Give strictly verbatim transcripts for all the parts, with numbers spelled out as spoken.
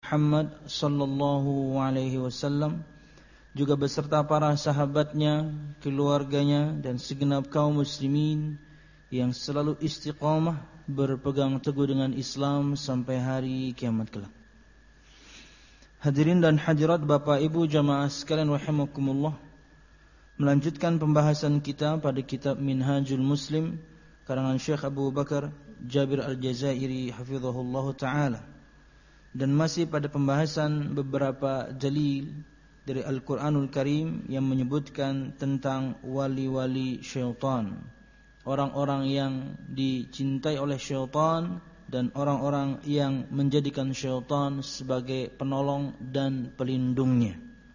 Muhammad sallallahu alaihi wasallam, juga beserta para sahabatnya, keluarganya, dan segenap kaum muslimin yang selalu istiqamah berpegang teguh dengan Islam sampai hari kiamat kelak. Hadirin dan hadirat Bapak Ibu jamaah sekalian rahimakumullah, melanjutkan pembahasan kita pada kitab Minhajul Muslim karangan Syekh Abu Bakar Jabir Al-Jazairi hafizahullah ta'ala, dan masih pada pembahasan beberapa dalil dari Al-Quranul Karim yang menyebutkan tentang wali-wali syaitan, orang-orang yang dicintai oleh syaitan dan orang-orang yang menjadikan syaitan sebagai penolong dan pelindungnya.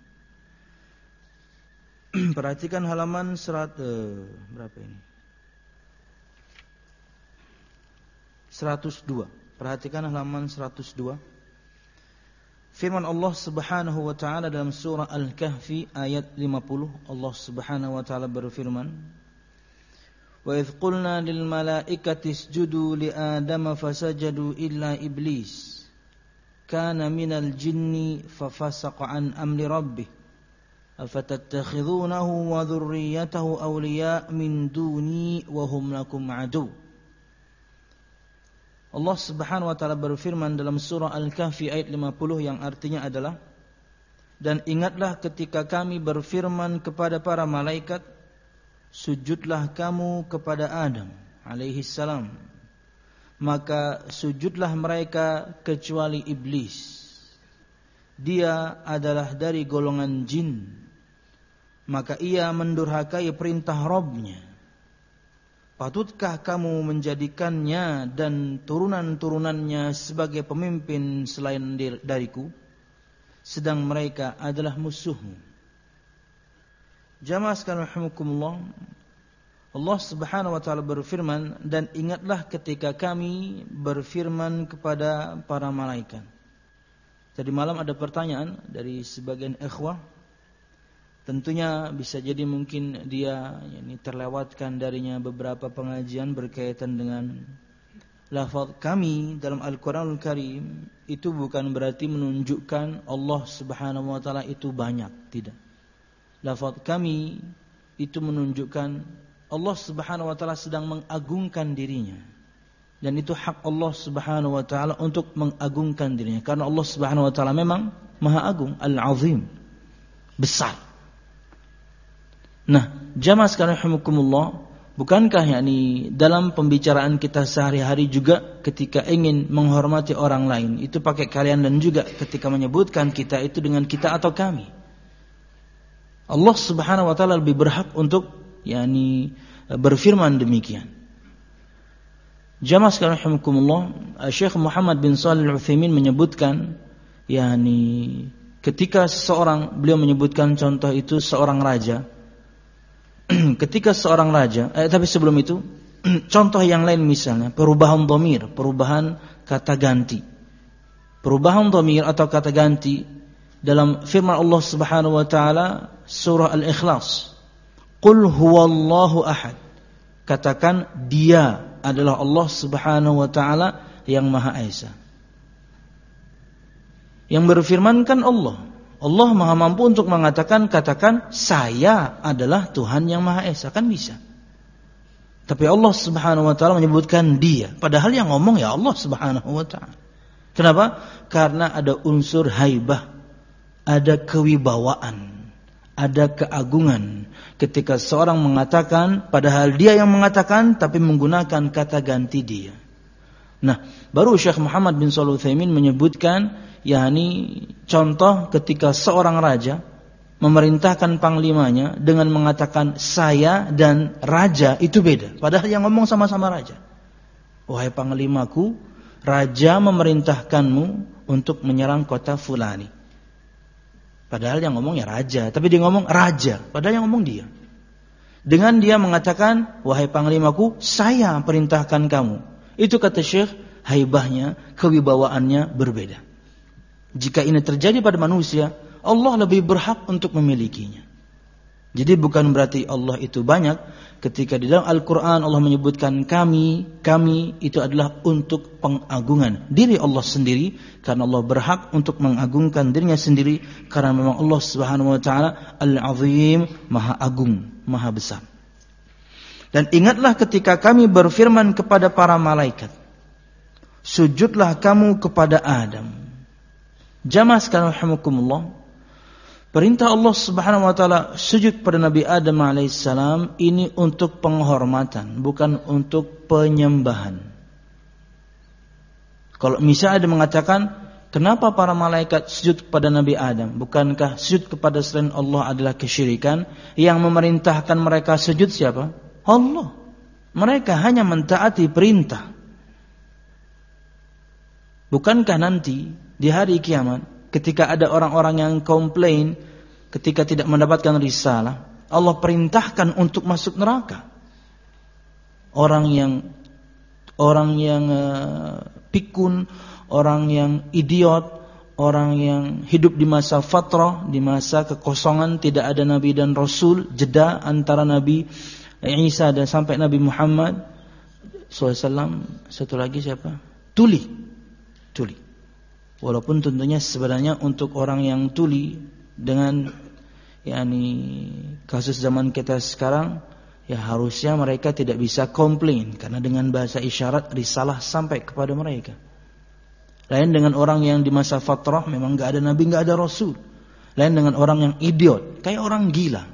Perhatikan halaman serat eh, berapa ini? seratus dua. Perhatikan halaman seratus dua. Firman Allah Subhanahu wa taala dalam surah Al-Kahfi ayat lima puluh, Allah Subhanahu wa taala berfirman, "Wa idz qulna lil malaikati isjudu li Adama fasajadu illa iblis kana minal jinni fafasaqa an amri rabbih afatattakhidunahu wa dhurriyyatahu awliya min duni wa hum lakum adu." Allah Subhanahu wa taala berfirman dalam surah Al-Kahfi ayat lima puluh yang artinya adalah, "Dan ingatlah ketika kami berfirman kepada para malaikat, sujudlah kamu kepada Adam alaihi salam, maka sujudlah mereka kecuali iblis. Dia adalah dari golongan jin, maka ia mendurhakai perintah Rabb-Nya. Patutkah kamu menjadikannya dan turunan-turunannya sebagai pemimpin selain dariku, sedang mereka adalah musuhmu?" Jamaah sekalian rahimakumullah, Allah Subhanahu wa taala berfirman, "Dan ingatlah ketika kami berfirman kepada para malaikat." Tadi malam ada pertanyaan dari sebagian ikhwah. Tentunya bisa jadi mungkin dia yani, terlewatkan darinya beberapa pengajian berkaitan dengan lafaz kami dalam Al-Quranul Karim. Itu bukan berarti menunjukkan Allah Subhanahu wa taala itu banyak, tidak. Lafaz kami itu menunjukkan Allah Subhanahu wa taala sedang mengagungkan dirinya, dan itu hak Allah Subhanahu wa taala untuk mengagungkan dirinya, karena Allah Subhanahu wa taala memang Maha Agung, Al-Azim, besar. Nah, jamaah sekalian rahimakumullah, bukankah yakni dalam pembicaraan kita sehari-hari juga ketika ingin menghormati orang lain itu pakai kalian, dan juga ketika menyebutkan kita itu dengan kita atau kami. Allah Subhanahu wa taala lebih berhak untuk yakni berfirman demikian. Jamaah sekalian rahimakumullah, Syekh Muhammad bin Shalih Al-Utsaimin menyebutkan yakni ketika seseorang, beliau menyebutkan contoh itu seorang raja. Ketika seorang raja, eh, tapi sebelum itu contoh yang lain, misalnya perubahan dhamir, perubahan kata ganti. Perubahan dhamir atau kata ganti dalam firman Allah Subhanahu wa taala surah Al-Ikhlas, "Qul huwallahu ahad." Katakan dia adalah Allah Subhanahu wa taala yang Maha Esa. Yang berfirman kan Allah. Allah Maha mampu untuk mengatakan, katakan saya adalah Tuhan yang Maha Esa, kan bisa. Tapi Allah Subhanahu wa taala menyebutkan dia, padahal yang ngomong ya Allah Subhanahu wa taala. Kenapa? Karena ada unsur haibah, ada kewibawaan, ada keagungan ketika seorang mengatakan padahal dia yang mengatakan tapi menggunakan kata ganti dia. Nah, baru Syekh Muhammad bin Shalih Al-Utsaimin menyebutkan yakni contoh ketika seorang raja memerintahkan panglimanya dengan mengatakan saya dan raja, itu beda. Padahal yang ngomong sama-sama raja. "Wahai panglimaku, raja memerintahkanmu untuk menyerang kota fulani." Padahal yang ngomong ya raja, tapi dia ngomong raja, padahal yang ngomong dia. Dengan dia mengatakan, "Wahai panglimaku, saya perintahkan kamu." Itu kata Syekh, haibahnya, kewibawaannya berbeda. Jika ini terjadi pada manusia, Allah lebih berhak untuk memilikinya. Jadi bukan berarti Allah itu banyak. Ketika di dalam Al-Quran Allah menyebutkan kami, kami itu adalah untuk pengagungan diri Allah sendiri, karena Allah berhak untuk mengagungkan dirinya sendiri, karena memang Allah Subhanahu wa taala Al-Azim, Maha Agung, Maha Besar. Dan ingatlah ketika kami berfirman kepada para malaikat, sujudlah kamu kepada Adam. Jamaah sekalian rahimakumullah, perintah Allah Subhanahu wa taala sujud pada Nabi Adam alaihissalam ini untuk penghormatan, bukan untuk penyembahan. Kalau misalnya ada mengatakan, kenapa para malaikat sujud kepada Nabi Adam? Bukankah sujud kepada selain Allah adalah kesyirikan? Yang memerintahkan mereka sujud siapa? Allah. Mereka hanya mentaati perintah. Bukankah nanti di hari kiamat ketika ada orang-orang yang komplain ketika tidak mendapatkan risalah, Allah perintahkan untuk masuk neraka. Orang yang orang yang uh, pikun, orang yang idiot, orang yang hidup di masa fatrah, di masa kekosongan, tidak ada nabi dan rasul, jeda antara Nabi Isa dan sampai Nabi Muhammad shallallahu alaihi wasallam. Satu lagi siapa? Tuli. Tuli. Walaupun tentunya sebenarnya untuk orang yang tuli dengan yakni kasus zaman kita sekarang, ya harusnya mereka tidak bisa komplain, karena dengan bahasa isyarat risalah sampai kepada mereka. Lain dengan orang yang di masa fatrah memang enggak ada nabi, enggak ada rasul. Lain dengan orang yang idiot, kayak orang gila.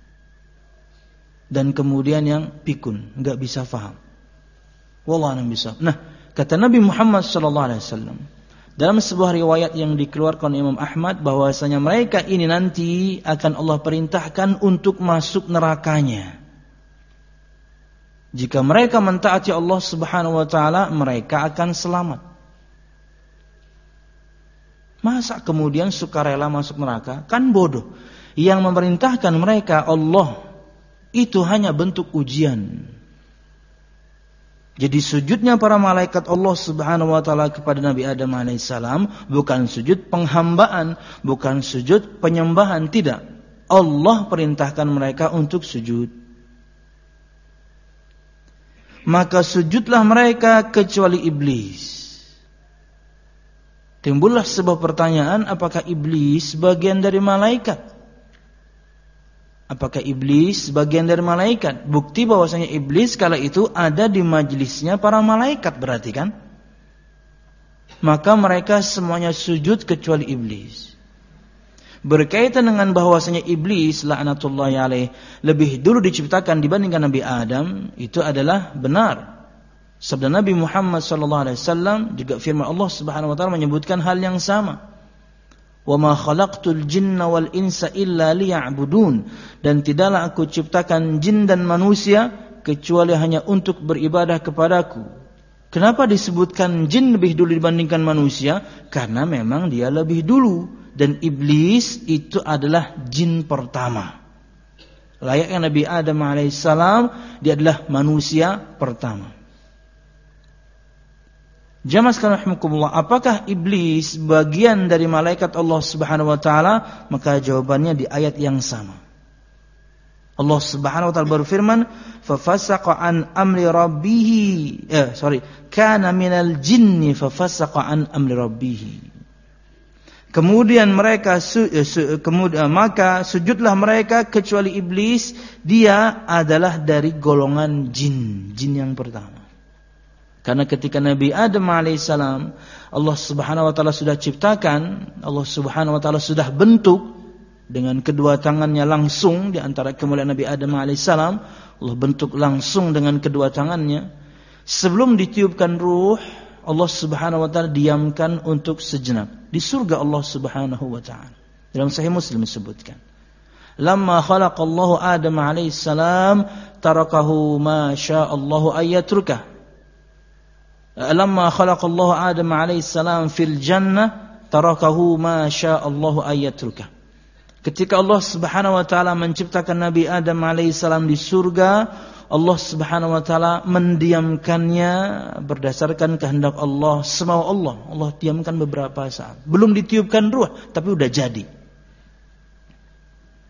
Dan kemudian yang pikun, enggak bisa faham. Wallahu a'lam bishawab. Nah, kata Nabi Muhammad sallallahu alaihi wasallam dalam sebuah riwayat yang dikeluarkan Imam Ahmad, bahwasanya mereka ini nanti akan Allah perintahkan untuk masuk nerakanya. Jika mereka mentaati Allah Subhanahu wa taala, mereka akan selamat. Masa kemudian sukarela masuk neraka? Kan bodoh. Yang memerintahkan mereka Allah, itu hanya bentuk ujian. Jadi sujudnya para malaikat Allah Subhanahu wa taala kepada Nabi Adam alaihissalam bukan sujud penghambaan, bukan sujud penyembahan, tidak. Allah perintahkan mereka untuk sujud. Maka sujudlah mereka kecuali iblis. Timbullah sebuah pertanyaan, apakah iblis bagian dari malaikat? Apakah iblis bagian dari malaikat? Bukti bahwasanya iblis kala itu ada di majlisnya para malaikat, berarti kan? Maka mereka semuanya sujud kecuali iblis. Berkaitan dengan bahwasanya iblis laknatullahi alaih lebih dulu diciptakan dibandingkan Nabi Adam, itu adalah benar. Sabda Nabi Muhammad sallallahu alaihi wasallam, juga firman Allah Subhanahu wa taala menyebutkan hal yang sama. Wa ma khalaqtul jinna wal insa illa liya'budun, dan tidaklah aku ciptakan jin dan manusia kecuali hanya untuk beribadah kepadaku. Kenapa disebutkan jin lebih dulu dibandingkan manusia? Karena memang dia lebih dulu, dan iblis itu adalah jin pertama. Layaknya Nabi Adam alaihissalam, dia adalah manusia pertama. Jamaah sekalian rahimakumullah, apakah iblis bagian dari malaikat Allah Subhanahu wa taala? Maka jawabannya di ayat yang sama. Allah Subhanahu wa taala berfirman, "Fa fasaqa an amri rabbih." Eh, sorry, "Kana minal jinni fa fasaqa an amri rabbih." Kemudian mereka su, su, kemudian maka sujudlah mereka kecuali iblis, dia adalah dari golongan jin, jin yang pertama. Karena ketika Nabi Adam alaihissalam Allah Subhanahu wa taala sudah ciptakan, Allah Subhanahu wa taala sudah bentuk dengan kedua tangannya langsung di antara kemuliaan Nabi Adam alaihissalam, Allah bentuk langsung dengan kedua tangannya. Sebelum ditiupkan ruh, Allah Subhanahu wa taala diamkan untuk sejenak di surga Allah Subhanahu wa taala. Dalam Sahih Muslim disebutkan, "Lamma khalaqallahu Adam alaihissalam tarakahu ma sya'allahu ayyatruka." Lamma khalaqallahu Adam alaihissalam fil jannah tarakahu ma sya'allahu ayyatruka. Ketika Allah Subhanahu wa taala menciptakan Nabi Adam alaihissalam di surga, Allah Subhanahu wa taala mendiamkannya berdasarkan kehendak Allah, semau Allah. Allah diamkan beberapa saat. Belum ditiupkan ruh, tapi sudah jadi.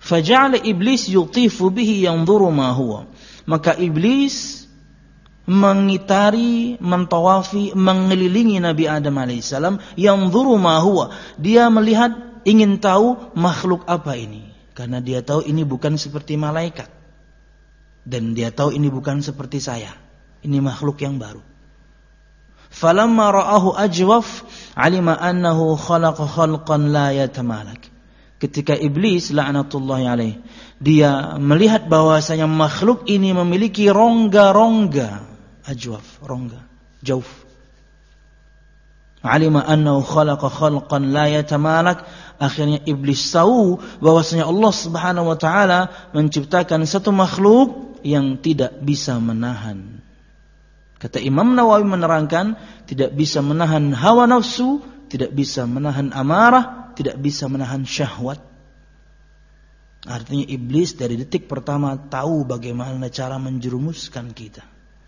Faja'ala iblis yutifu bihi yanzuru ma huwa. Maka iblis mengitari, mentawafi, mengelilingi Nabi Adam alaihissalam, yanzuru ma huwa. Dia melihat, ingin tahu makhluk apa ini. Karena dia tahu ini bukan seperti malaikat. Dan dia tahu ini bukan seperti saya. Ini makhluk yang baru. Falamma ra'ahu ajwaf, alima annahu khalaqa khalqan la yatamalak. Ketika iblis la'natullahi alaih, dia melihat bahwasanya makhluk ini memiliki rongga-rongga. Ajwaf, rongga, jauf. Alima annahu khalaqa khalqan la yatamalak. Akhirnya iblis tahu bahwasanya Allah Subhanahu wa taala menciptakan satu makhluk yang tidak bisa menahan. Kata Imam Nawawi menerangkan, tidak bisa menahan hawa nafsu, tidak bisa menahan amarah, tidak bisa menahan syahwat. Artinya iblis dari detik pertama tahu bagaimana cara menjerumuskan kita.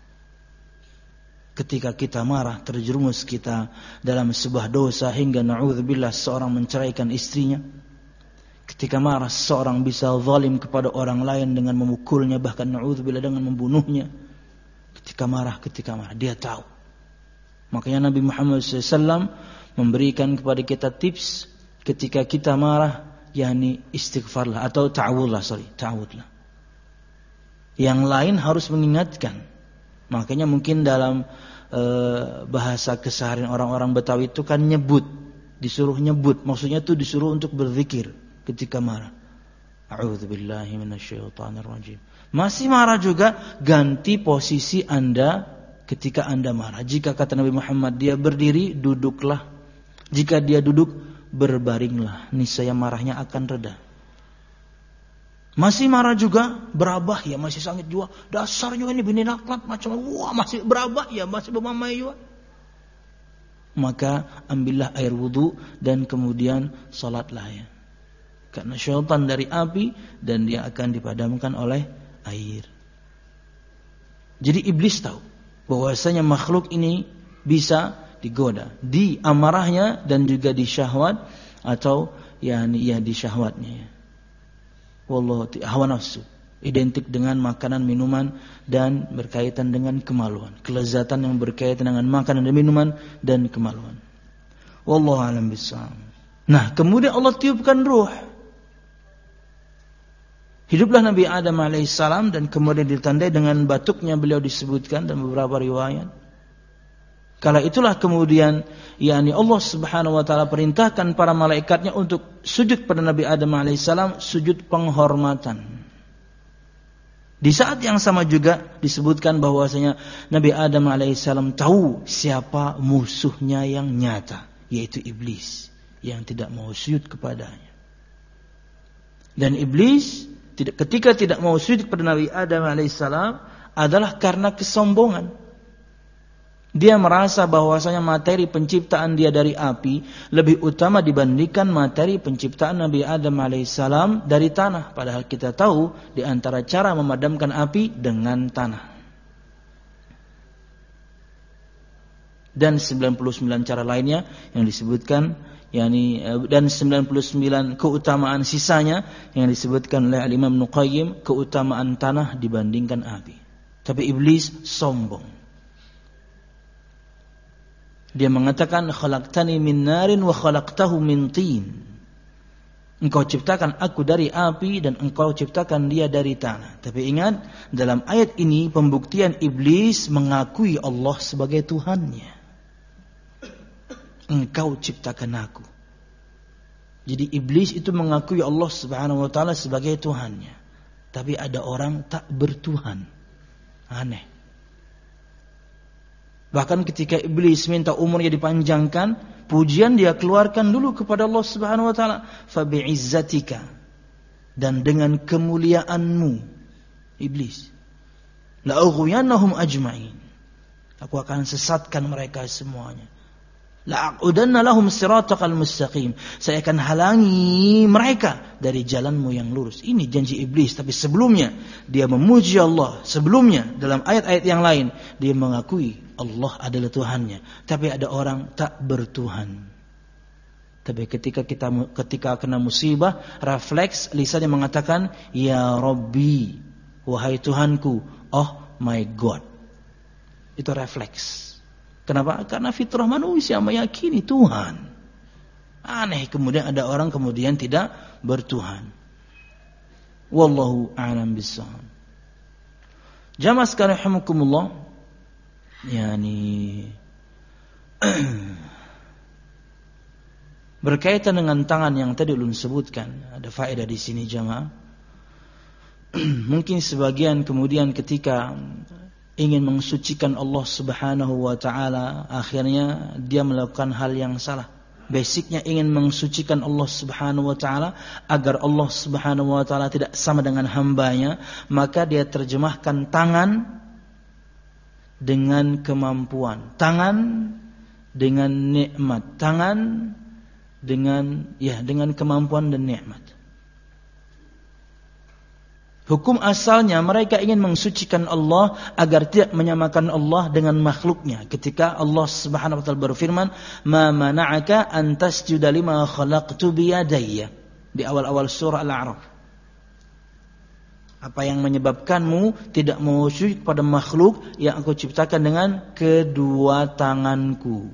Ketika kita marah, terjerumus kita dalam sebuah dosa hingga na'udzubillah seorang menceraikan istrinya. Ketika marah, seorang bisa zalim kepada orang lain dengan memukulnya, bahkan na'udzubillah dengan membunuhnya. Ketika marah, ketika marah, dia tahu. Makanya Nabi Muhammad shallallahu alaihi wasallam memberikan kepada kita tips ketika kita marah, yakni istighfarlah atau ta'awudlah, sorry, ta'awudlah. Yang lain harus mengingatkan. Makanya mungkin dalam e, bahasa keseharian orang-orang Betawi itu kan nyebut, disuruh nyebut, maksudnya itu disuruh untuk berzikir ketika marah. A'udzubillahi minasyaitonirrajim. Masih marah juga, ganti posisi Anda ketika Anda marah. Jika kata Nabi Muhammad dia berdiri, duduklah. Jika dia duduk, berbaringlah. Niscaya marahnya akan reda. Masih marah juga, berabah ya, masih sangat juga. Dasar juga ini bini naklat macam wah masih berabah ya, masih bermamai juga. Maka ambillah air wudu dan kemudian salatlah ya. Karena syaitan dari api dan dia akan dipadamkan oleh air. Jadi iblis tahu bahwasanya makhluk ini bisa digoda di amarahnya dan juga di syahwat atau yakni ya di syahwatnya ya. Wallahu hawa nafsu identik dengan makanan, minuman dan berkaitan dengan kemaluan. Kelezatan yang berkaitan dengan makanan dan minuman dan kemaluan. Wallahu a'lam bishawab. Nah, kemudian Allah tiupkan ruh. Hiduplah Nabi Adam alaihissalam dan kemudian ditandai dengan batuknya beliau disebutkan dalam beberapa riwayat. Kala itulah kemudian yakni Allah Subhanahu wa taala perintahkan para malaikatnya untuk sujud pada Nabi Adam alaihissalam, sujud penghormatan. Di saat yang sama juga disebutkan bahwasanya Nabi Adam alaihissalam tahu siapa musuhnya yang nyata, yaitu iblis yang tidak mau sujud kepadanya. Dan iblis tidak, ketika tidak mau sujud kepada Nabi Adam alaihissalam adalah karena kesombongan. Dia merasa bahwasanya materi penciptaan dia dari api lebih utama dibandingkan materi penciptaan Nabi Adam alaihissalam dari tanah. Padahal kita tahu di antara cara memadamkan api dengan tanah. Dan sembilan puluh sembilan cara lainnya yang disebutkan, yakni dan sembilan puluh sembilan keutamaan sisanya yang disebutkan oleh Al-Imam Ibnu Qayyim, keutamaan tanah dibandingkan api. Tapi iblis sombong. Dia mengatakan khalaqtani min narin wa khalaqtahu min tin. Engkau ciptakan aku dari api dan engkau ciptakan dia dari tanah. Tapi ingat, dalam ayat ini pembuktian iblis mengakui Allah sebagai Tuhannya. Engkau ciptakan aku. Jadi iblis itu mengakui Allah Subhanahu wa taala sebagai Tuhannya. Tapi ada orang tak bertuhan. Aneh. Bahkan ketika iblis minta umurnya dipanjangkan, pujian dia keluarkan dulu kepada Allah Subhanahu wa taala, fa bi'izzatika, dan dengan kemuliaanmu iblis, la ughwiyannahum ajma'in, aku akan sesatkan mereka semuanya. La aqudanna lahum siratal mustaqim, saya akan halangi mereka dari jalanmu yang lurus. Ini janji iblis, tapi sebelumnya dia memuji Allah. Sebelumnya dalam ayat-ayat yang lain dia mengakui Allah adalah Tuhannya. Tapi ada orang tak bertuhan. Tapi ketika kita ketika kena musibah, refleks lisannya mengatakan, ya Rabbi, wahai Tuhanku, oh my God. Itu refleks. Kenapa? Karena fitrah manusia meyakini Tuhan. Aneh kemudian ada orang kemudian tidak bertuhan. Wallahu a'lam bishawab. Jamaah sekalian rahimakumullah. Yani berkaitan dengan tangan yang tadi ulun sebutkan, ada faedah di sini jamaah. Mungkin sebagian kemudian ketika ingin mensucikan Allah Subhanahu wa taala, akhirnya dia melakukan hal yang salah. Basicnya ingin mensucikan Allah Subhanahu wa taala agar Allah Subhanahu wa taala tidak sama dengan hambanya, maka dia terjemahkan tangan dengan kemampuan, tangan dengan nikmat, tangan dengan ya dengan kemampuan dan nikmat. Hukum asalnya mereka ingin mensucikan Allah agar tidak menyamakan Allah dengan makhluknya. Ketika Allah Subhanahu wa taala berfirman, "Ma mana'aka an tasjuda lima khalaqtu bi yadayya." Di awal-awal surah Al-A'raf. Apa yang menyebabkanmu tidak mau sujud pada makhluk yang aku ciptakan dengan kedua tanganku?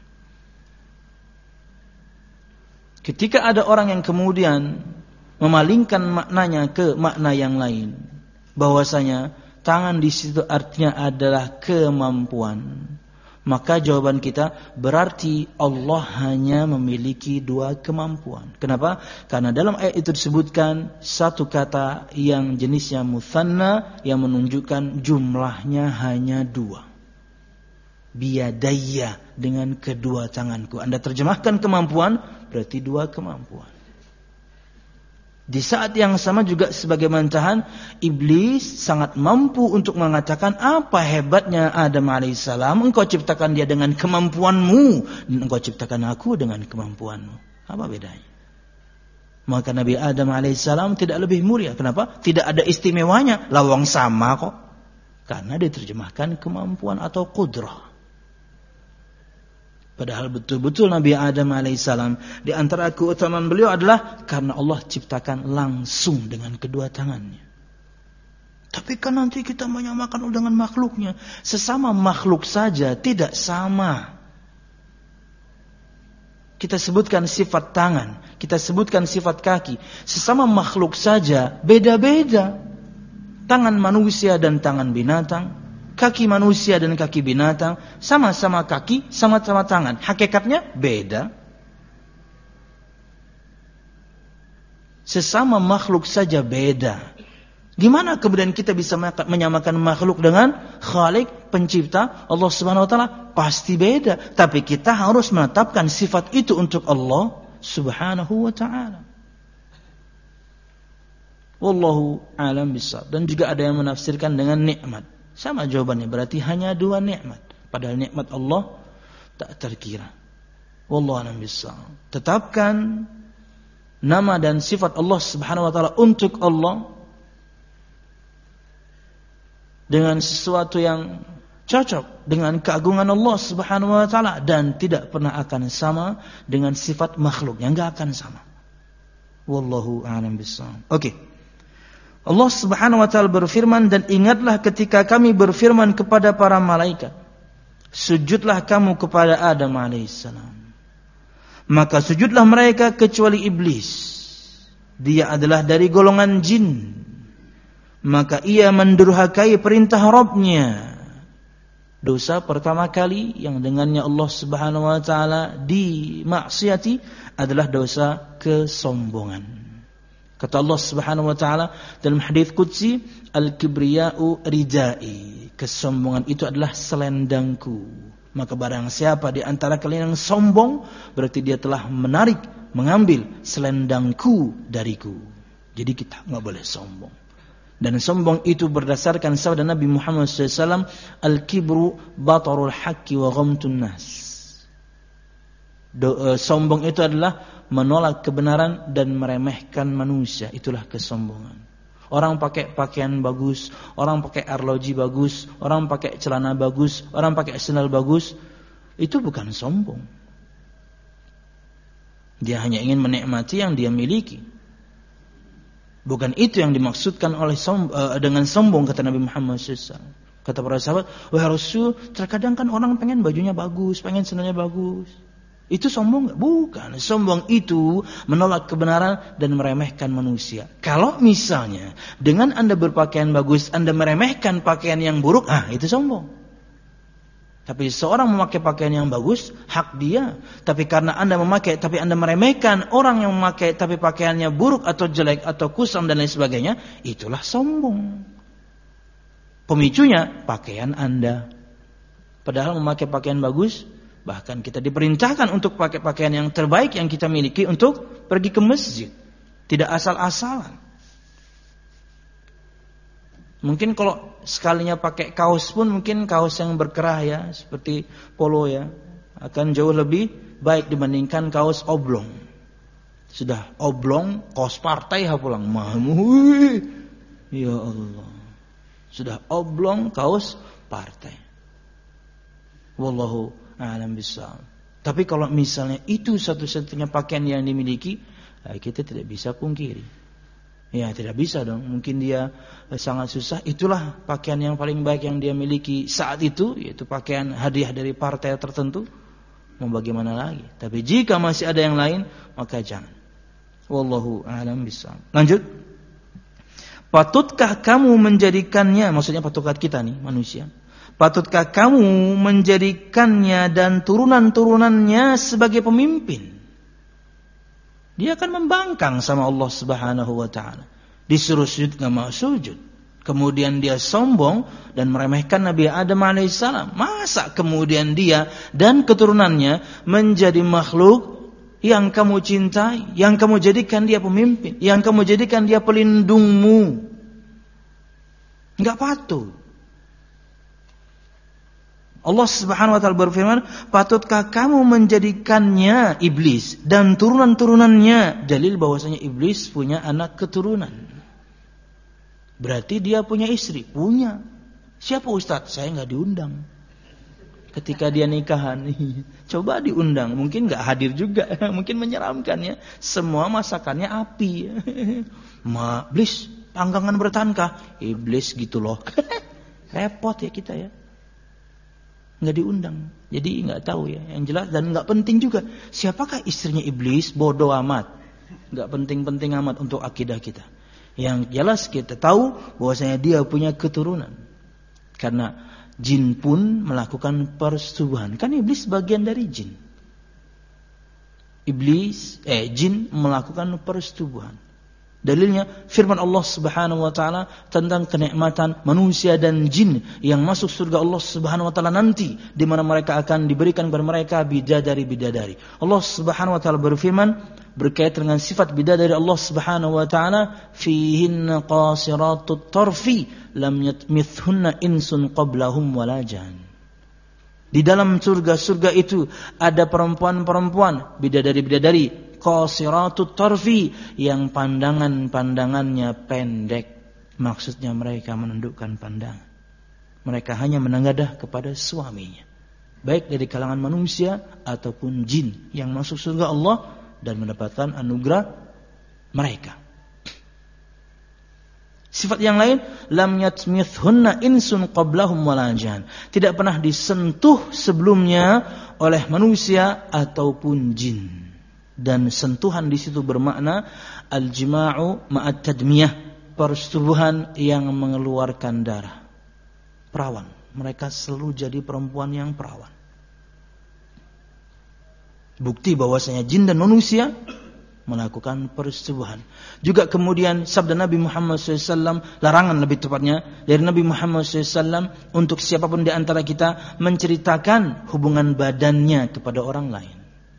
Ketika ada orang yang kemudian memalingkan maknanya ke makna yang lain, bahwasanya tangan di situ artinya adalah kemampuan, maka jawaban kita berarti Allah hanya memiliki dua kemampuan. Kenapa? Karena dalam ayat itu disebutkan satu kata yang jenisnya mutsanna yang menunjukkan jumlahnya hanya dua. Biyadayya, dengan kedua tanganku. Anda terjemahkan kemampuan berarti dua kemampuan. Di saat yang sama juga sebagai mantahan, iblis sangat mampu untuk mengatakan, apa hebatnya Adam alaihissalam, engkau ciptakan dia dengan kemampuanmu dan engkau ciptakan aku dengan kemampuanmu. Apa bedanya? Maka Nabi Adam alaihissalam tidak lebih mulia. Kenapa? Tidak ada istimewanya. Lawang sama kok. Karena diterjemahkan kemampuan atau qudrah. Padahal betul-betul Nabi Adam alaihissalam, di antara keutamaan beliau adalah karena Allah ciptakan langsung dengan kedua tangannya. Tapi kan nanti kita menyamakan Allah dengan makhluknya. Sesama makhluk saja tidak sama. Kita sebutkan sifat tangan, kita sebutkan sifat kaki. Sesama makhluk saja beda-beda. Tangan manusia dan tangan binatang, kaki manusia dan kaki binatang, sama-sama kaki, sama-sama tangan. Hakikatnya beda. Sesama makhluk saja beda. Gimana kemudian kita bisa menyamakan makhluk dengan Khalik, pencipta Allah Subhanahu wa taala? Pasti beda. Tapi kita harus menetapkan sifat itu untuk Allah Subhanahu wa taala. Wallahu a'lam bishawab. Dan juga ada yang menafsirkan dengan nikmat. Sama jawabannya, berarti hanya dua nikmat. Padahal nikmat Allah tak terkira. Wallahu a'lam bishawab. Tetapkan nama dan sifat Allah Subhanahu wa taala untuk Allah dengan sesuatu yang cocok dengan keagungan Allah Subhanahu wa taala dan tidak pernah akan sama dengan sifat makhluk yang enggak akan sama. Wallahu a'lam bishawab. Oke. Okay. Allah Subhanahu wa taala berfirman, dan ingatlah ketika kami berfirman kepada para malaikat, sujudlah kamu kepada Adam alaihissalam. Maka sujudlah mereka kecuali iblis. Dia adalah dari golongan jin. Maka ia mendurhakai perintah Rabbnya. Dosa pertama kali yang dengannya Allah Subhanahu wa taala dimaksiati adalah dosa kesombongan. Kata Allah Subhanahu wa taala dalam hadis qudsi, al-kibriya'u ridai. Kesombongan itu adalah selendangku. Maka barang siapa di antara kalian yang sombong, berarti dia telah menarik, mengambil selendangku dariku. Jadi kita enggak boleh sombong. Dan sombong itu berdasarkan sabda Nabi Muhammad shallallahu alaihi wasallam, al-kibru batarul haqqi wa ghamtun nas. Do, uh, sombong itu adalah menolak kebenaran dan meremehkan manusia. Itulah kesombongan. Orang pakai pakaian bagus, orang pakai arloji bagus, orang pakai celana bagus, orang pakai sandal bagus, itu bukan sombong. Dia hanya ingin menikmati yang dia miliki. Bukan itu yang dimaksudkan oleh som, uh, dengan sombong, kata Nabi Muhammad shallallahu alaihi wasallam. Kata para sahabat, wahai Rasul, terkadang kan orang pengen bajunya bagus, pengen sendalnya bagus. Itu sombong gak? Bukan. Sombong itu menolak kebenaran dan meremehkan manusia. Kalau misalnya dengan Anda berpakaian bagus, Anda meremehkan pakaian yang buruk, ah itu sombong. Tapi seorang memakai pakaian yang bagus, hak dia. Tapi karena Anda memakai, tapi Anda meremehkan orang yang memakai, tapi pakaiannya buruk atau jelek atau kusam dan lain sebagainya, itulah sombong. Pemicunya, pakaian Anda. Padahal memakai pakaian bagus, bahkan kita diperintahkan untuk pakai pakaian yang terbaik yang kita miliki untuk pergi ke masjid. Tidak asal-asalan. Mungkin kalau sekalinya pakai kaos pun mungkin kaos yang berkerah ya, seperti polo ya, akan jauh lebih baik dibandingkan kaos oblong. Sudah oblong, kaos partai ha pulang. Mahmud. Ya Allah. Sudah oblong, kaos partai. Wallahu a'lam bishawab. Tapi kalau misalnya itu satu-satunya pakaian yang dimiliki, kita tidak bisa pungkiri. Ya tidak bisa dong. Mungkin dia sangat susah. Itulah pakaian yang paling baik yang dia miliki saat itu, yaitu pakaian hadiah dari partai tertentu. Mau bagaimana lagi? Tapi jika masih ada yang lain, maka jangan. Wallahu a'lam bishawab. Lanjut. Patutkah kamu menjadikannya, maksudnya patutkah kita nih manusia, patutkah kamu menjadikannya dan turunan-turunannya sebagai pemimpin? Dia akan membangkang sama Allah Subhanahu wa taala. Disuruh sujud enggak mau sujud. Kemudian dia sombong dan meremehkan Nabi Adam alaihissalam. Masa kemudian dia dan keturunannya menjadi makhluk yang kamu cintai, yang kamu jadikan dia pemimpin, yang kamu jadikan dia pelindungmu? Enggak patuh. Allah Subhanahu wa taala berfirman, patutkah kamu menjadikannya iblis dan turunan-turunannya? Dalil bahwasanya iblis punya anak keturunan. Berarti dia punya istri, punya. Siapa Ustaz? Saya enggak diundang. Ketika dia nikahan, coba diundang, mungkin enggak hadir juga, mungkin menyeramkan ya. Semua masakannya api. Ma, iblis, panggangan bertahankah? Iblis gitu loh. Repot ya kita ya. Nggak diundang, jadi nggak tahu ya. Yang jelas dan nggak penting juga. Siapakah istrinya iblis? Bodoh amat, nggak penting-penting amat untuk akidah kita. Yang jelas kita tahu bahwasanya dia punya keturunan. Karena jin pun melakukan persetubuhan. Kan iblis bagian dari jin. Iblis, eh jin melakukan persetubuhan. Dalilnya firman Allah Subhanahu wa taala tentang kenikmatan manusia dan jin yang masuk surga Allah Subhanahu wa taala nanti, di mana mereka akan diberikan kepada mereka bidadari-bidadari. Allah Subhanahu wa taala berfirman berkaitan dengan sifat bidadari Allah Subhanahu wa taala, fihinna qasiratut tarfi lam yatmithunna insun qablahum wala jan. Di dalam surga-surga itu ada perempuan-perempuan, bidadari-bidadari qasiratut tarfi yang pandangan-pandangannya pendek. Maksudnya mereka menundukkan pandangan. Mereka hanya menengadah kepada suaminya. Baik dari kalangan manusia ataupun jin yang masuk surga Allah dan mendapatkan anugerah mereka. Sifat yang lain, lam yatmithunna insun qablahum wala jan. Tidak pernah disentuh sebelumnya oleh manusia ataupun jin. Dan sentuhan di situ bermakna al-jima'u ma'at tadmiyah, persetubuhan yang mengeluarkan darah. Perawan, mereka selalu jadi perempuan yang perawan. Bukti bahwasanya jin dan manusia melakukan persetubuhan. Juga kemudian sabda Nabi Muhammad shallallahu alaihi wasallam, larangan lebih tepatnya dari Nabi Muhammad shallallahu alaihi wasallam untuk siapapun di antara kita menceritakan hubungan badannya kepada orang lain.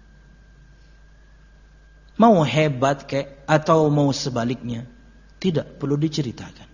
Mau hebat kek atau mau sebaliknya, tidak perlu diceritakan.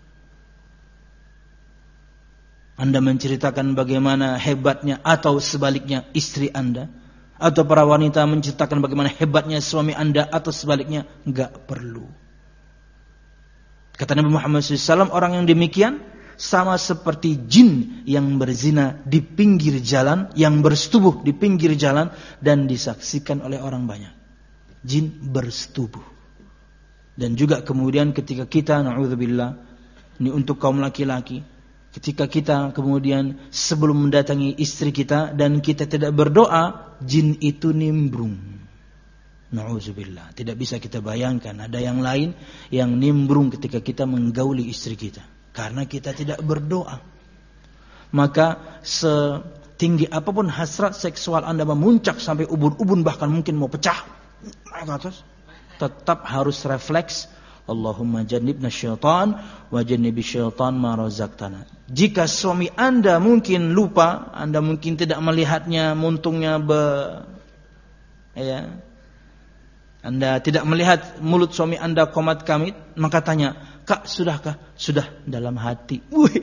Anda menceritakan bagaimana hebatnya atau sebaliknya istri Anda, atau para wanita menceritakan bagaimana hebatnya suami Anda atau sebaliknya, enggak perlu. Kata Nabi Muhammad shallallahu alaihi wasallam, orang yang demikian sama seperti jin yang berzina di pinggir jalan, yang bersetubuh di pinggir jalan dan disaksikan oleh orang banyak. Jin bersetubuh. Dan juga kemudian ketika kita, na'udzubillah, ini untuk kaum laki-laki, ketika kita kemudian sebelum mendatangi istri kita dan kita tidak berdoa, jin itu nimbrung. Na'udzubillah. Tidak bisa kita bayangkan ada yang lain yang nimbrung ketika kita menggauli istri kita. Karena kita tidak berdoa. Maka setinggi apapun hasrat seksual Anda memuncak sampai ubun-ubun bahkan mungkin mau pecah naik ke atas, tetap harus refleks, Allahumma jannibna syaitan wa jannibi syaitan ma razaqtana. Jika suami Anda mungkin lupa, Anda mungkin tidak melihatnya muntungnya be ya. Anda tidak melihat mulut suami Anda komat kamit, maka tanya, "Kak, sudahkah?" "Sudah," dalam hati. Wih.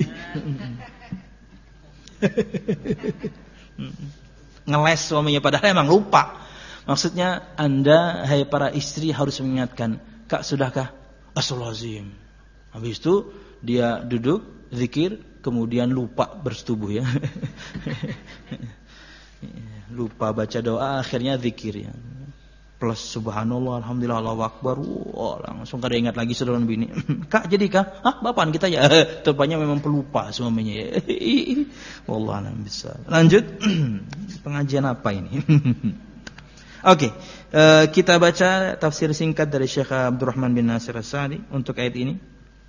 Ngeles suaminya padahal emang lupa. Maksudnya Anda, hai para istri, harus mengingatkan, "Kak, sudahkah?" Astagfirullahaladzim. Habis itu dia duduk, zikir, kemudian lupa bersetubuh ya. Lupa baca doa, akhirnya zikir ya. Plus subhanallah, alhamdulillah, Allahu akbar. Wah, langsung kada ingat lagi saudara bini. "Kak, jadi kah?" "Hah, bapaan kita ya?" Terpanya memang pelupa suaminya ya. Wallah alam bisa. Lanjut. Pengajian apa ini? Oke, okay. uh, kita baca tafsir singkat dari Syekh Abdurrahman bin Nasir As-Sa'di untuk ayat ini.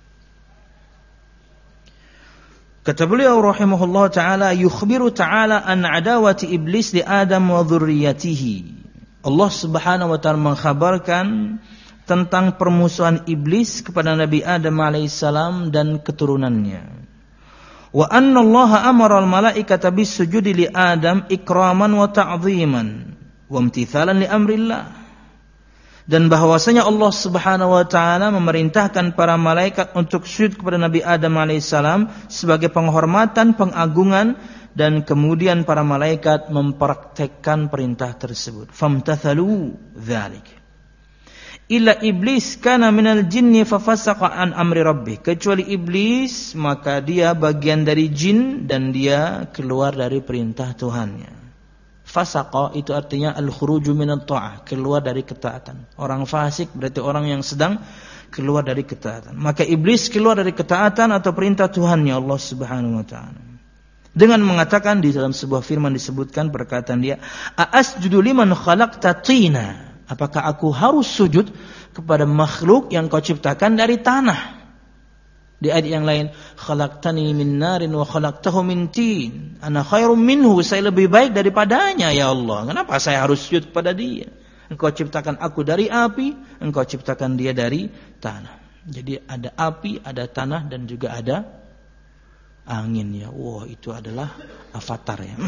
Kata beliau rahimahullah ta'ala, yukhbiru ta'ala an adawati iblis li Adam wa dhurriyyatihi. Allah Subhanahu wa ta'ala mengkhabarkan tentang permusuhan iblis kepada Nabi Adam alaihissalam dan keturunannya. Wa anna Allah amara al-malaikata bis-sujudi li Adam ikraman wa ta'dhiman wa imtithalan li amrillah. Dan bahwasanya Allah Subhanahu wa taala memerintahkan para malaikat untuk sujud kepada Nabi Adam alaihissalam sebagai penghormatan, pengagungan, dan kemudian para malaikat mempraktekkan perintah tersebut. Famtathalu dzalik. Illa iblis kana minal jinni fafasaqa an amri rabbih. Kecuali iblis, maka dia bagian dari jin dan dia keluar dari perintah Tuhannya. Fasaqa itu artinya al-khuruju minat ta'ah, keluar dari ketaatan. Orang fasik berarti orang yang sedang keluar dari ketaatan. Maka iblis keluar dari ketaatan atau perintah Tuhannya Allah Subhanahu wa taala. Dengan mengatakan di dalam sebuah firman disebutkan perkataan dia, "A'asjudu liman khalaqta tina?" Apakah aku harus sujud kepada makhluk yang kau ciptakan dari tanah? Di ayat yang lain, "Khalaqtani min narin wa khalaqtahu min tin. Ana khairum minhu." Saya lebih baik daripadanya ya Allah. Kenapa saya harus sujud kepada dia? Engkau ciptakan aku dari api, engkau ciptakan dia dari tanah. Jadi ada api, ada tanah dan juga ada angin ya. Wah, itu adalah avatar ya.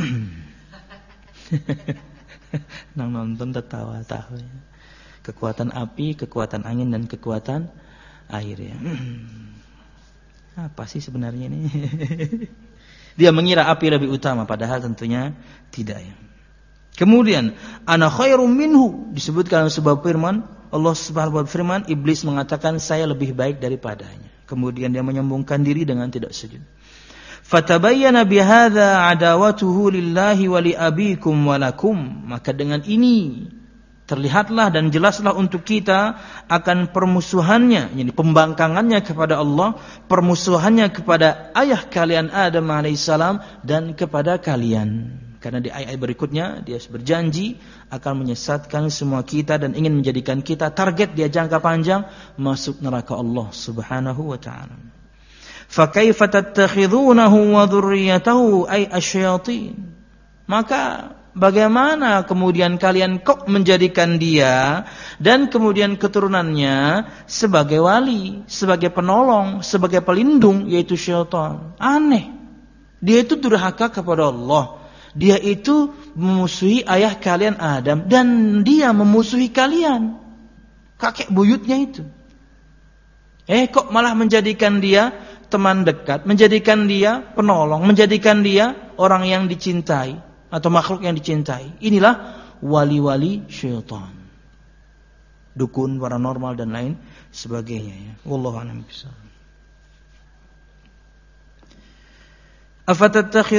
Nang nonton tertawa-tawa ya. Kekuatan api, kekuatan angin dan kekuatan air ya. Apa sih sebenarnya ini? Dia mengira api lebih utama, padahal tentunya tidak ya. Kemudian, "Ana khairum minhu" disebutkan dalam sebuah firman, Allah Subhanahu wa taala firman, iblis mengatakan saya lebih baik daripadanya. Kemudian dia menyombongkan diri dengan tidak sujud. Fatabayyana bihadza adawatuhu lillahi wa li abikum wa lakum. Maka dengan ini terlihatlah dan jelaslah untuk kita akan permusuhannya, yakni pembangkangannya kepada Allah, permusuhannya kepada ayah kalian Adam alaihissalam dan kepada kalian. Karena di ayat berikutnya dia berjanji akan menyesatkan semua kita dan ingin menjadikan kita target dia jangka panjang masuk neraka Allah Subhanahu wa taala. Fa kaifa tattakhidunahu wa dhurriyyatahu ay asyayatin? Maka bagaimana kemudian kalian kok menjadikan dia dan kemudian keturunannya sebagai wali, sebagai penolong, sebagai pelindung, yaitu syaitan? Aneh. Dia itu durhaka kepada Allah. Dia itu memusuhi ayah kalian Adam dan dia memusuhi kalian, kakek buyutnya itu. Eh kok malah menjadikan dia teman dekat, menjadikan dia penolong, menjadikan dia orang yang dicintai atau makhluk yang dicintai. Inilah wali-wali syaitan, dukun, paranormal dan lain sebagainya ya. Wallahu a'lam bishawab.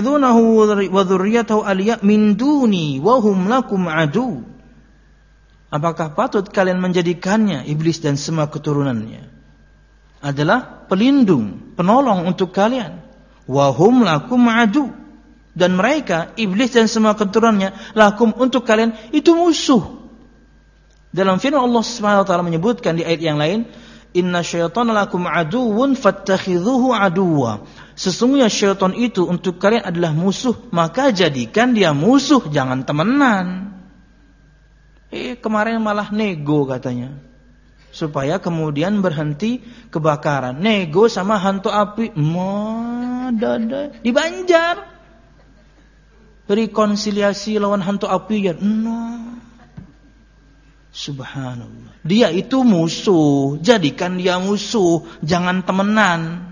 Afatattakhidunahu wa dhurriyyatahu aliya min duni wa hum lakum adu. Apakah patut kalian menjadikannya, iblis dan semua keturunannya, adalah pelindung, penolong untuk kalian? Wa hum lakum adu. Dan mereka, iblis dan semua keturunannya, lakum untuk kalian itu musuh. Dalam firman Allah Subhanahu wa taala menyebutkan di ayat yang lain, inna syaitana lakum aduwwun fattakhidhuhu aduwwa. Sesungguhnya syaitan itu untuk kalian adalah musuh, maka jadikan dia musuh, jangan temenan. Eh kemarin malah nego katanya, supaya kemudian berhenti kebakaran. Nego sama hantu api, madada di Banjar. Rekonsiliasi lawan hantu api ya, nah. Subhanallah. Dia itu musuh, jadikan dia musuh, jangan temenan.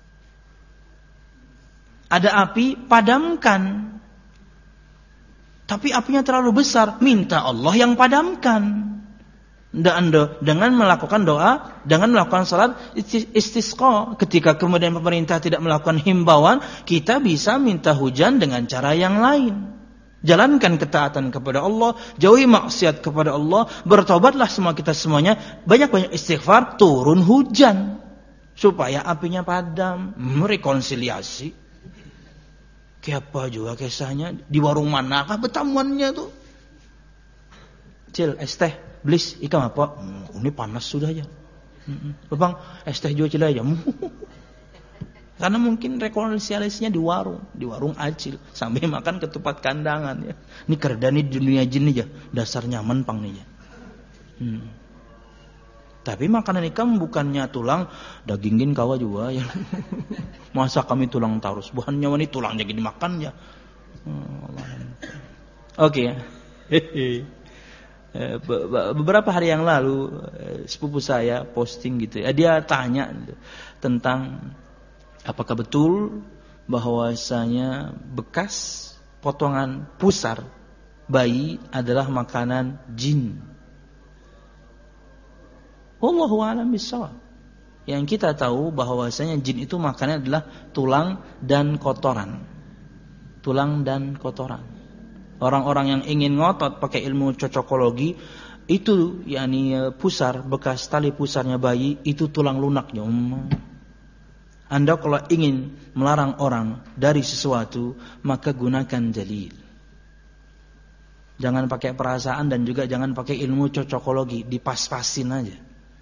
Ada api, padamkan. Tapi apinya terlalu besar, minta Allah yang padamkan. Anda dengan melakukan doa, dengan melakukan salat istisqa. Ketika kemudian pemerintah tidak melakukan himbauan, kita bisa minta hujan dengan cara yang lain. Jalankan ketaatan kepada Allah, jauhi maksiat kepada Allah, bertobatlah semua kita semuanya, banyak-banyak istighfar, turun hujan supaya apinya padam, merekonsiliasi. Kayak apa juga kisahnya, di warung manakah pertemuannya tuh? Cil, es teh, blis, ikan apa? Hmm, ini panas sudah ya. Hmm, Bang, es teh juga cil aja. Karena mungkin rekonsiliasinya di warung, di warung acil, sambil makan ketupat kandangan ya. Ini kerja nih dunia jin nih ya, dasar nyaman pang nih ya. Hmm. Tapi makanan ikan bukannya tulang, dagingin kawa juga ya. Masa kami tulang tarus, bukan nyawa nih tulangnya gini makan ya. Hmm, Oke ya. Beberapa hari yang lalu sepupu saya posting gitu ya, dia tanya tentang apakah betul bahwasanya bekas potongan pusar bayi adalah makanan jin. Wallahu a'lam bishawab. Yang kita tahu bahwasanya jin itu makannya adalah tulang dan kotoran. Tulang dan kotoran. Orang-orang yang ingin ngotot pakai ilmu cocokologi, itu yakni pusar, bekas tali pusarnya bayi itu tulang lunaknya. Anda kalau ingin melarang orang dari sesuatu, maka gunakan dalil. Jangan pakai perasaan dan juga jangan pakai ilmu cocokologi, dipas-pasin aja.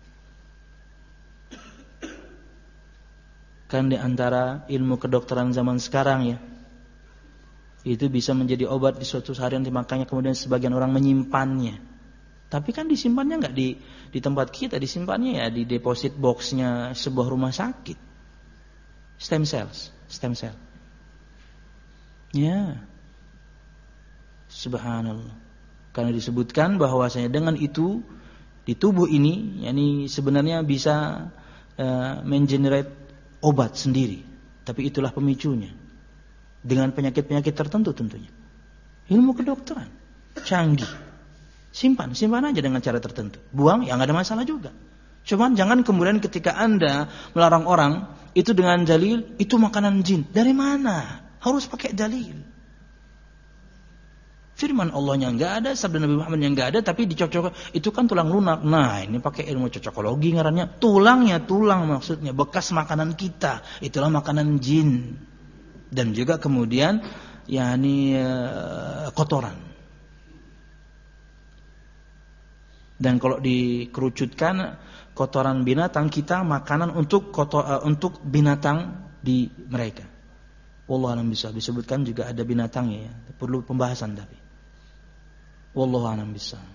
Kan di antara ilmu kedokteran zaman sekarang ya, itu bisa menjadi obat di suatu hari nanti, makanya kemudian sebagian orang menyimpannya. Tapi kan disimpannya nggak di di tempat kita, disimpannya ya di deposit boxnya sebuah rumah sakit. Stem cells, stem cell. Ya. Subhanallah. Karena disebutkan bahwasanya dengan itu di tubuh ini, yakni sebenarnya bisa uh, mengenerate obat sendiri. Tapi itulah pemicunya. Dengan penyakit-penyakit tertentu tentunya. Ilmu kedokteran canggih. Simpan, simpan aja dengan cara tertentu. Buang, ya nggak ada masalah juga. Cuman jangan kemudian ketika Anda melarang orang itu dengan dalil itu makanan jin. Dari mana? Harus pakai dalil. Firman Allahnya nggak ada, sabda Nabi Muhammad yang nggak ada, tapi dicocok itu kan tulang lunak. Nah, ini pakai ilmu cocokologi ngarannya. Tulangnya tulang maksudnya, bekas makanan kita. Itulah makanan jin. Dan juga kemudian yakni uh, kotoran. Dan kalau dikerucutkan kotoran binatang, kita makanan untuk kotor, uh, untuk binatang di mereka. Wallahu a'lam bishawab. Disebutkan juga ada binatangnya ya. Perlu pembahasan tapi. Wallahu a'lam bishawab.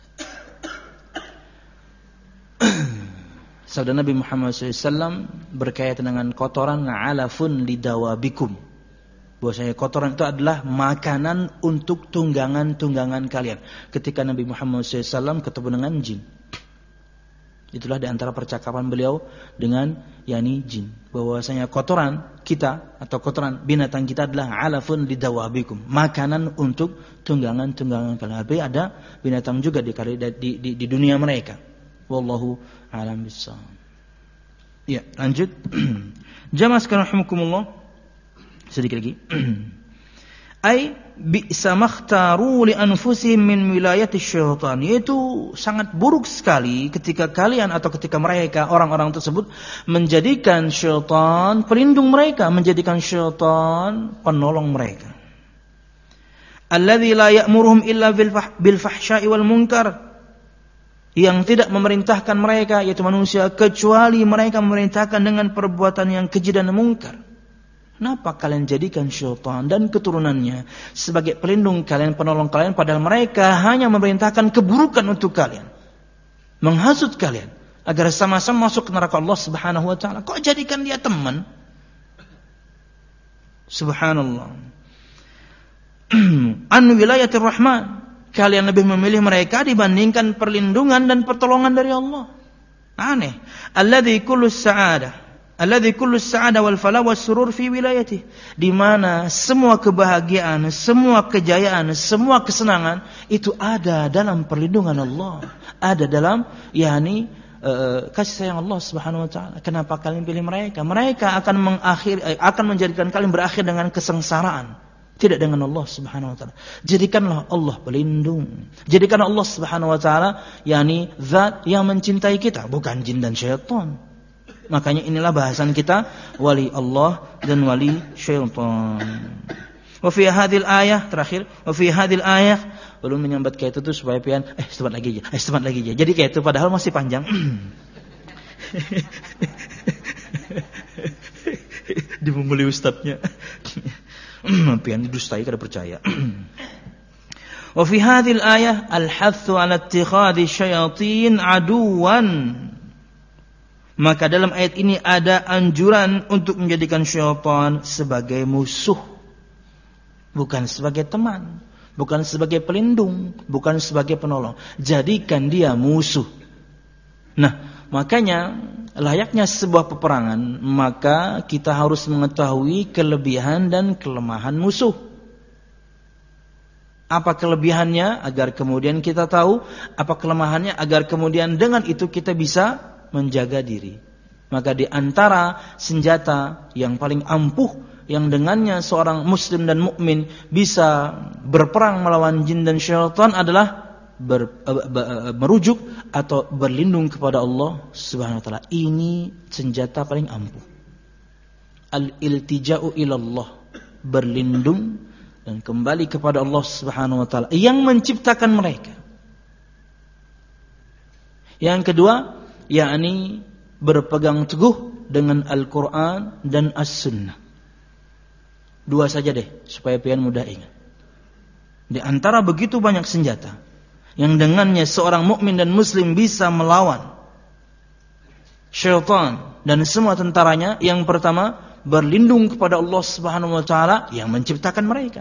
Sabda Nabi Muhammad shallallahu alaihi wasallam berkaitan dengan kotoran, alafun lidawabikum. Bahwasanya kotoran itu adalah makanan untuk tunggangan-tunggangan kalian. Ketika Nabi Muhammad shallallahu alaihi wasallam ketemu dengan jin, itulah di antara percakapan beliau dengan yakni jin, bahwasanya kotoran kita atau kotoran binatang kita adalah alafun lidawabikum, makanan untuk tunggangan-tunggangan kalian. Tapi ada binatang juga di di di, di dunia mereka. Wallahu a'lam bishawab. Ya, lanjut. Jamaah sekalian rahimakumullah. Sedikit lagi. Ai bi'sa makhtaru li anfusihim min wilayati syaitan, yaitu sangat buruk sekali ketika kalian atau ketika mereka orang-orang tersebut menjadikan syaitan pelindung mereka, menjadikan syaitan penolong mereka. Alladzi la ya'muruhum illa bil fahsya'i wal munkar, yang tidak memerintahkan mereka yaitu manusia kecuali mereka memerintahkan dengan perbuatan yang keji dan mungkar. Kenapa kalian jadikan syaitan dan keturunannya sebagai pelindung kalian, penolong kalian, padahal mereka hanya memerintahkan keburukan untuk kalian, menghasut kalian agar sama-sama masuk ke neraka Allah Subhanahu wa taala. Kok jadikan dia teman? Subhanallah. An wilayatir rahman, kalian lebih memilih mereka dibandingkan perlindungan dan pertolongan dari Allah. Aneh. Alladzi kullu sa'adah Alladzi kullu sa'ada wal falah was surur fi wilayati, di mana semua kebahagiaan, semua kejayaan, semua kesenangan itu ada dalam perlindungan Allah, ada dalam yakni uh, kasih sayang Allah Subhanahu wa taala. Kenapa kalian pilih mereka? Mereka akan mengakhir eh, akan menjadikan kalian berakhir dengan kesengsaraan, tidak dengan Allah Subhanahu wa taala. Jadikanlah Allah pelindung. Jadikanlah Allah Subhanahu wa taala yakni zat yang mencintai kita, bukan jin dan syaitan. Makanya inilah bahasan kita, wali Allah dan wali syaitan. Wa fi hadhil ayah, terakhir, wa fi hadhil ayah, belum menyambat kayak itu tuh supaya pian eh sebentar lagi aja, eh sebentar lagi aja. Jadi kayak itu padahal masih panjang. Dimulai ustadznya. Pian didustai kada percaya. Wa fi hadhil ayah al-hathu 'ala ittikhadhi syayatin aduwan. Maka dalam ayat ini ada anjuran untuk menjadikan syaitan sebagai musuh, bukan sebagai teman, bukan sebagai pelindung, bukan sebagai penolong. Jadikan dia musuh. Nah, makanya layaknya sebuah peperangan, maka kita harus mengetahui kelebihan dan kelemahan musuh. Apa kelebihannya agar kemudian kita tahu, apa kelemahannya agar kemudian dengan itu kita bisa menjaga diri. Maka di antara senjata yang paling ampuh yang dengannya seorang muslim dan mukmin bisa berperang melawan jin dan syaitan adalah ber, uh, uh, merujuk atau berlindung kepada Allah Subhanahu wa taala. Ini senjata paling ampuh. Al-iltija'u ilallah, berlindung dan kembali kepada Allah Subhanahu wa taala yang menciptakan mereka. Yang kedua, yakni berpegang teguh dengan Al-Quran dan As-Sunnah. Dua saja deh, supaya pian mudah ingat. Di antara begitu banyak senjata yang dengannya seorang mukmin dan muslim bisa melawan syaitan dan semua tentaranya, yang pertama berlindung kepada Allah Subhanahu wa taala yang menciptakan mereka.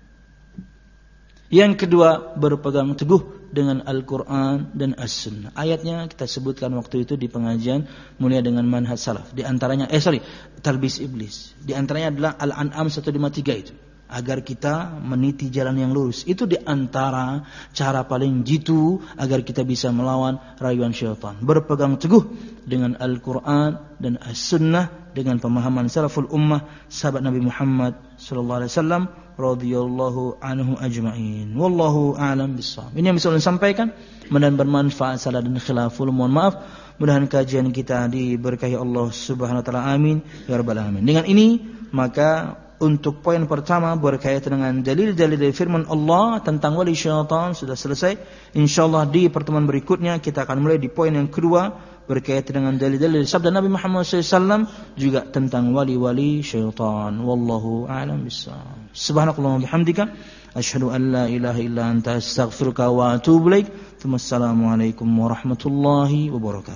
Yang kedua, berpegang teguh dengan Al-Quran dan As-Sunnah. Ayatnya kita sebutkan waktu itu di pengajian mulia dengan manhaj salaf. Di antaranya, eh sorry, talbis iblis. Di antaranya adalah Al-An'am seratus lima puluh tiga itu. Agar kita meniti jalan yang lurus. Itu di antara cara paling jitu agar kita bisa melawan rayuan syaitan. Berpegang teguh dengan Al-Quran dan As-Sunnah dengan pemahaman salaful ummah, sahabat Nabi Muhammad sallallahu alaihi wasallam radhiyallahu anhu ajma'in. Wallahu a'lam bissawab. Ini yang bisa saya sampaikan, mudah-mudahan bermanfaat, salah dan khilaful mohon maaf. Mudah-mudahan kajian kita diberkahi Allah Subhanahu wa taala. Amin ya rabbal alamin. Dengan ini maka untuk poin pertama berkaitan dengan dalil-dalil dari firman Allah tentang wali syaitan sudah selesai. Insyaallah di pertemuan berikutnya kita akan mulai di poin yang kedua berkaitan dengan dalil-dalil sabda Nabi Muhammad sallallahu alaihi wasallam juga tentang wali-wali syaitan. Wallahu a'lam bissawab. Subhanakallahumma bihamdika asyhadu an la ilaha illa anta astaghfiruka wa atubu ilaik. Wassalamu alaikum warahmatullahi wabarakatuh.